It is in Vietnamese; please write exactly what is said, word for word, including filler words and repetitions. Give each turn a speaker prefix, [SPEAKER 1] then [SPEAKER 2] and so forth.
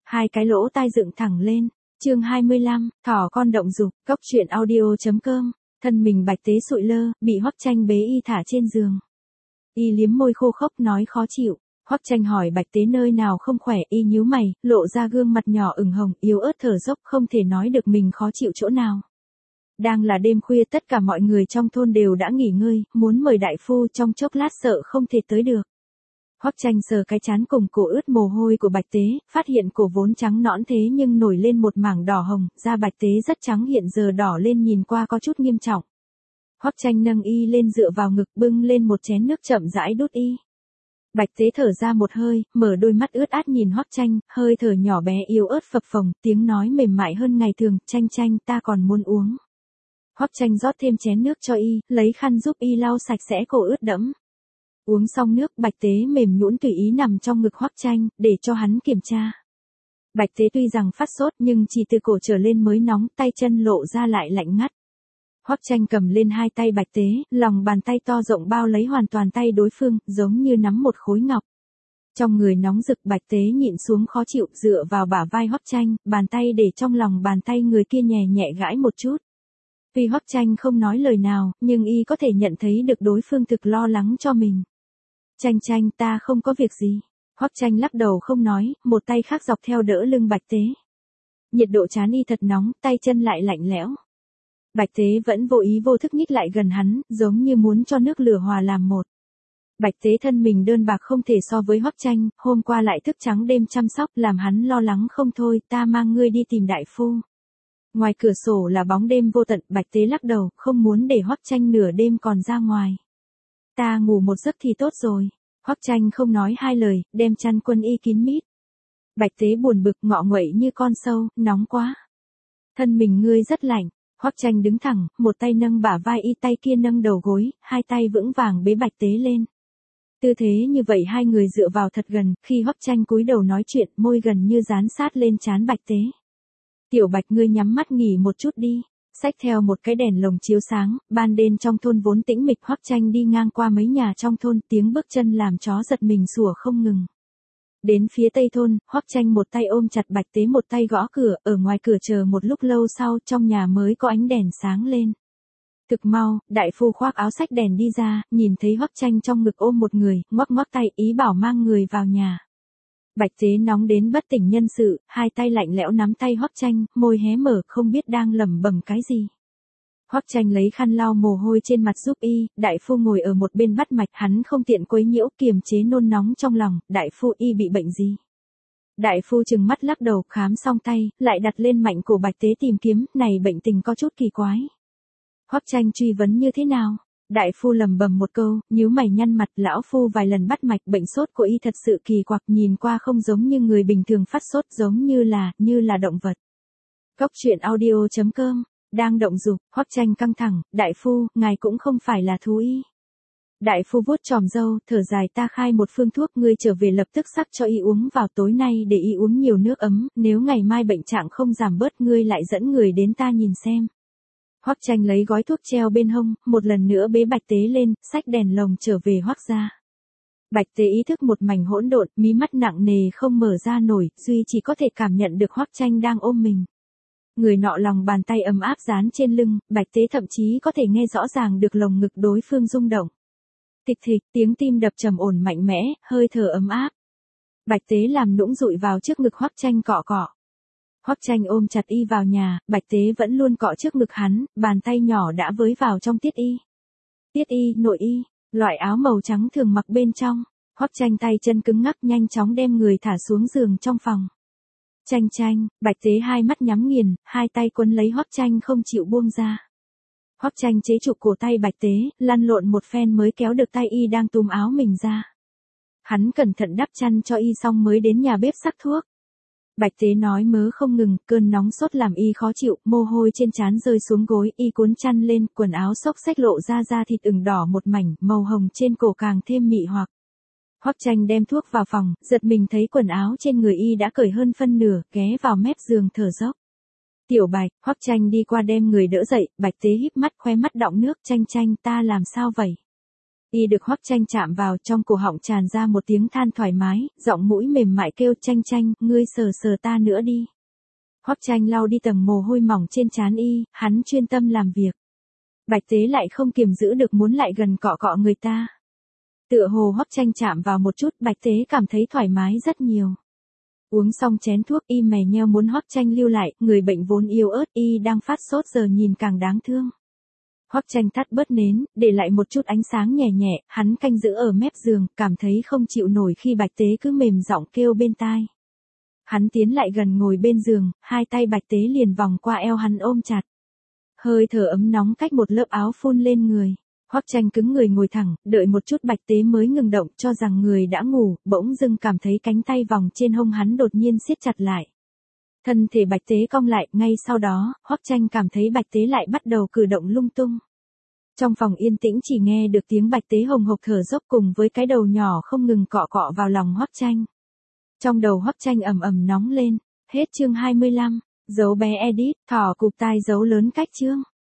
[SPEAKER 1] Hai cái lỗ tai dựng thẳng lên. Chương hai mươi lăm, thỏ con động dục, cốc truyện audio chấm com. Thân mình Bạch Tế sụi lơ, bị Hoắc Tranh bế y thả trên giường. Y liếm môi khô khốc nói khó chịu. Hoắc Tranh hỏi Bạch Tế nơi nào không khỏe, y nhíu mày, lộ ra gương mặt nhỏ ửng hồng, yếu ớt thở dốc, không thể nói được mình khó chịu chỗ nào. Đang là đêm khuya, tất cả mọi người trong thôn đều đã nghỉ ngơi, muốn mời đại phu trong chốc lát sợ không thể tới được. Hoắc Tranh sờ cái trán cùng cổ ướt mồ hôi của Bạch Tế, phát hiện cổ vốn trắng nõn thế nhưng nổi lên một mảng đỏ hồng, da Bạch Tế rất trắng hiện giờ đỏ lên nhìn qua có chút nghiêm trọng. Hoắc Tranh nâng y lên dựa vào ngực, bưng lên một chén nước chậm rãi đút y. Bạch Tế thở ra một hơi, mở đôi mắt ướt át nhìn Hoắc Tranh, hơi thở nhỏ bé yếu ớt phập phồng, tiếng nói mềm mại hơn ngày thường, "Tranh Tranh, ta còn muốn uống." Hoắc Tranh rót thêm chén nước cho y, lấy khăn giúp y lau sạch sẽ cổ ướt đẫm. Uống xong nước, Bạch Tế mềm nhũn tùy ý nằm trong ngực Hoắc Tranh, để cho hắn kiểm tra. Bạch Tế tuy rằng phát sốt nhưng chỉ từ cổ trở lên mới nóng, tay chân lộ ra lại lạnh ngắt. Hoắc Tranh cầm lên hai tay Bạch Tế, lòng bàn tay to rộng bao lấy hoàn toàn tay đối phương, giống như nắm một khối ngọc. Trong người nóng rực, Bạch Tế nhịn xuống khó chịu, dựa vào bả vai Hoắc Tranh, bàn tay để trong lòng bàn tay người kia nhẹ nhẹ gãi một chút. Tuy Hoắc Tranh không nói lời nào, nhưng y có thể nhận thấy được đối phương thực lo lắng cho mình. "Tranh Tranh, ta không có việc gì." Hoắc Tranh lắc đầu không nói, một tay khác dọc theo đỡ lưng Bạch Tế. Nhiệt độ trán y thật nóng, tay chân lại lạnh lẽo. Bạch Tế vẫn vô ý vô thức nhích lại gần hắn, giống như muốn cho nước lửa hòa làm một. Bạch Tế thân mình đơn bạc không thể so với Hoắc Tranh, hôm qua lại thức trắng đêm chăm sóc làm hắn lo lắng không thôi, "Ta mang ngươi đi tìm đại phu." Ngoài cửa sổ là bóng đêm vô tận, Bạch Tế lắc đầu, không muốn để Hoắc Tranh nửa đêm còn ra ngoài. "Ta ngủ một giấc thì tốt rồi." Hoắc Tranh không nói hai lời, đem chăn quân y kín mít. Bạch Tế buồn bực, ngọ nguậy như con sâu, "Nóng quá. Thân mình ngươi rất lạnh." Hoắc Tranh đứng thẳng, một tay nâng bả vai y, tay kia nâng đầu gối, hai tay vững vàng bế Bạch Tế lên. Tư thế như vậy hai người dựa vào thật gần, khi Hoắc Tranh cúi đầu nói chuyện, môi gần như dán sát lên trán Bạch Tế. "Tiểu Bạch, ngươi nhắm mắt nghỉ một chút đi." Xách theo một cái đèn lồng chiếu sáng, ban đêm trong thôn vốn tĩnh mịch, Hoắc Tranh đi ngang qua mấy nhà trong thôn, tiếng bước chân làm chó giật mình sủa không ngừng. Đến phía tây thôn, Hoắc Tranh một tay ôm chặt Bạch Tế một tay gõ cửa, ở ngoài cửa chờ một lúc lâu sau, trong nhà mới có ánh đèn sáng lên. Thực mau, đại phu khoác áo xách đèn đi ra, nhìn thấy Hoắc Tranh trong ngực ôm một người, ngoắc ngoắc tay ý bảo mang người vào nhà. Bạch Tế nóng đến bất tỉnh nhân sự, hai tay lạnh lẽo nắm tay Hoắc Tranh, môi hé mở không biết đang lẩm bẩm cái gì. Hoắc Tranh lấy khăn lau mồ hôi trên mặt giúp y, đại phu ngồi ở một bên bắt mạch, hắn không tiện quấy nhiễu, kiềm chế nôn nóng trong lòng. "Đại phu, y bị bệnh gì?" Đại phu trừng mắt lắc đầu, khám xong tay, lại đặt lên mạnh cổ Bạch Tế tìm kiếm, "Này bệnh tình có chút kỳ quái." Hoắc Tranh truy vấn như thế nào? Đại phu lẩm bẩm một câu, nhíu mày nhăn mặt, "Lão phu vài lần bắt mạch, bệnh sốt của y thật sự kỳ quặc, nhìn qua không giống như người bình thường phát sốt, giống như là, như là động vật." Cốc truyện audio chấm com. Đang động dục, Hoắc Tranh căng thẳng, "Đại phu, ngài cũng không phải là thú y." Đại phu vuốt chòm râu, thở dài, "Ta khai một phương thuốc, ngươi trở về lập tức sắc cho y uống vào, tối nay để y uống nhiều nước ấm, nếu ngày mai bệnh trạng không giảm bớt, ngươi lại dẫn người đến ta nhìn xem." Hoắc Tranh lấy gói thuốc treo bên hông, một lần nữa bế Bạch Tế lên, xách đèn lồng trở về Hoắc gia. Bạch Tế ý thức một mảnh hỗn độn, mí mắt nặng nề không mở ra nổi, duy chỉ có thể cảm nhận được Hoắc Tranh đang ôm mình. Người nọ lòng bàn tay ấm áp dán trên lưng, Bạch Tế thậm chí có thể nghe rõ ràng được lồng ngực đối phương rung động. Thịch thịch, tiếng tim đập trầm ổn mạnh mẽ, hơi thở ấm áp. Bạch Tế làm nũng dụi vào trước ngực Hoắc Tranh cọ cọ. Hoắc Tranh ôm chặt y vào nhà, Bạch Tế vẫn luôn cọ trước ngực hắn, bàn tay nhỏ đã với vào trong tiết y. Tiết y, nội y, loại áo màu trắng thường mặc bên trong. Hoắc Tranh tay chân cứng ngắc nhanh chóng đem người thả xuống giường trong phòng. "Tranh Tranh." Bạch Tế hai mắt nhắm nghiền, hai tay quấn lấy Hoắc Tranh không chịu buông ra. Hoắc Tranh chế trụ cổ tay Bạch Tế, lăn lộn một phen mới kéo được tay y đang túm áo mình ra. Hắn cẩn thận đắp chăn cho y xong mới đến nhà bếp sắc thuốc. Bạch Tế nói mớ không ngừng, cơn nóng sốt làm y khó chịu, mồ hôi trên trán rơi xuống gối, y cuốn chăn lên, quần áo xốc xếch lộ ra da thịt ửng đỏ một mảnh, màu hồng trên cổ càng thêm mị hoặc. Hoắc Tranh đem thuốc vào phòng, giật mình thấy quần áo trên người y đã cởi hơn phân nửa, ghé vào mép giường thở dốc. "Tiểu Bạch." Hoắc Tranh đi qua đem người đỡ dậy, Bạch Tế híp mắt, khoe mắt đọng nước, "Tranh Tranh, ta làm sao vậy?" Y được Hoắc Tranh chạm vào, trong cổ họng tràn ra một tiếng than thoải mái, giọng mũi mềm mại kêu Tranh Tranh, ngươi sờ sờ ta nữa đi. Hoắc Tranh lau đi tầng mồ hôi mỏng trên trán y, hắn chuyên tâm làm việc. Bạch Tế lại không kiềm giữ được muốn lại gần cọ cọ người ta. Tựa hồ Hoắc Tranh chạm vào một chút, Bạch Tế cảm thấy thoải mái rất nhiều. Uống xong chén thuốc, y mè nheo muốn Hoắc Tranh lưu lại, người bệnh vốn yếu ớt, y đang phát sốt giờ nhìn càng đáng thương. Hoắc Tranh tắt bớt nến, để lại một chút ánh sáng nhẹ nhẹ, hắn canh giữ ở mép giường, cảm thấy không chịu nổi khi Bạch Tế cứ mềm giọng kêu bên tai. Hắn tiến lại gần ngồi bên giường, hai tay Bạch Tế liền vòng qua eo hắn ôm chặt. Hơi thở ấm nóng cách một lớp áo phun lên người. Hoắc Tranh cứng người ngồi thẳng, đợi một chút Bạch Tế mới ngừng động, cho rằng người đã ngủ, bỗng dưng cảm thấy cánh tay vòng trên hông hắn đột nhiên siết chặt lại. Thân thể Bạch Tế cong lại, ngay sau đó, Hoắc Tranh cảm thấy Bạch Tế lại bắt đầu cử động lung tung. Trong phòng yên tĩnh chỉ nghe được tiếng Bạch Tế hồng hộc thở dốc cùng với cái đầu nhỏ không ngừng cọ cọ vào lòng Hoắc Tranh. Trong đầu Hoắc Tranh ầm ầm nóng lên. Hết chương hai mươi lăm, dấu bé edit, thỏ cụp tai dấu lớn cách chương.